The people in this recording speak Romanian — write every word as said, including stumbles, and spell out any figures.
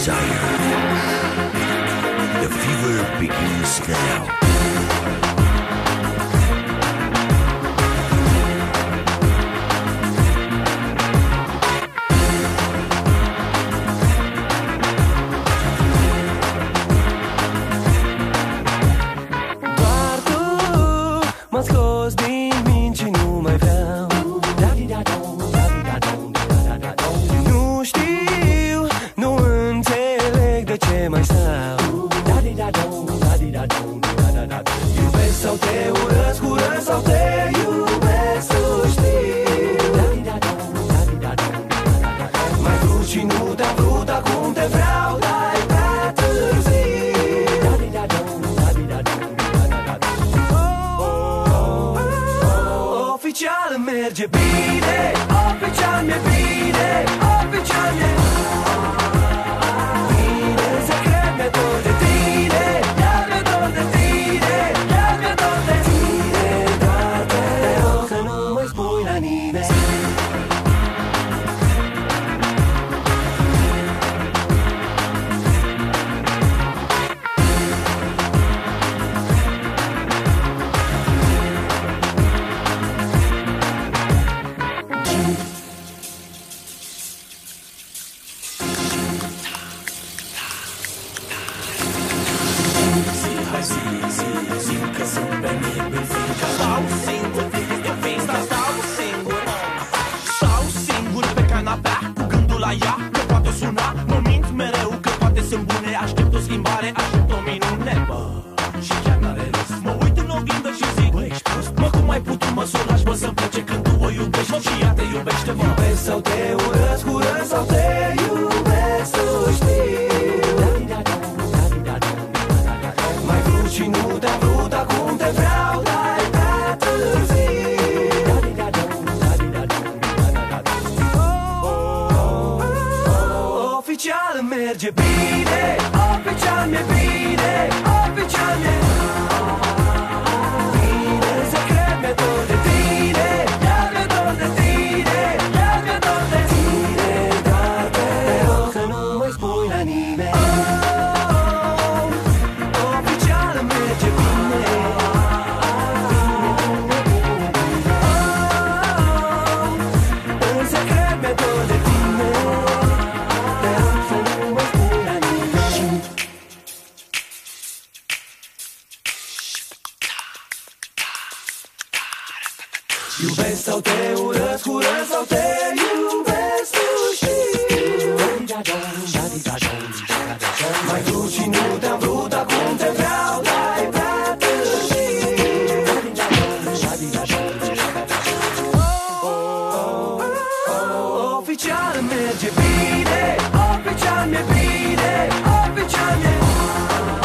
desire. The fever begins now. M-a scos din minți și nu mai vreau. Nu știu, nu înțeleg de ce mai stau. Iubesc sau te urăsc, urăsc sau te iubesc, să știi. Mai vrut și nu te-am vrut, acum te vreau, dar e prea târziu. Oficial merge bine, oficial mi-e bine, oficial mi-e bine. Să cred mi-e dor de tine, iar mi-e dor de tine, iar mi-e dor de tine. Dar te rog să nu mai spui la nimeni. Stau singur, eu vin, dar stau singur. Stau singur pe canapea, cu gândul la ea, că poate suna. Mă mint mereu că poate sunt bune. Aștept o schimbare, aștept o minune. Bă, și chiar n-are rost. Mă uit în oglindă și zic, bă, ești prost. Mă, cum ai putut mă surași, bă, să-mi plece când tu o iubești? Mă, și ea te iubește, bă. Iubesc sau te urăsc, urăsc sau te iubesc, să știi. Mai vrut și nu te-am vrut, acum te vreau, dar e prea târziu. Oficial merge bine, oficial mi-e bine, oficial mi-e bine. Să cred mi-e dor de tine, iar mi-e dor de tine, iar mi-e dor de tine. Dar te rog să nu mai spui la nimeni. Oficial merge bine. În secret mi-e dor de tine. Te rog să nu mai spui la nimeni. Iubesc sau te urăsc, urăsc sau te iubesc, tu știi. Mai vrut și nu te-am vrut, acum te vreau, dar e prea târziu. Oficial merge bine, oficial mi-e bine, oficial mi-e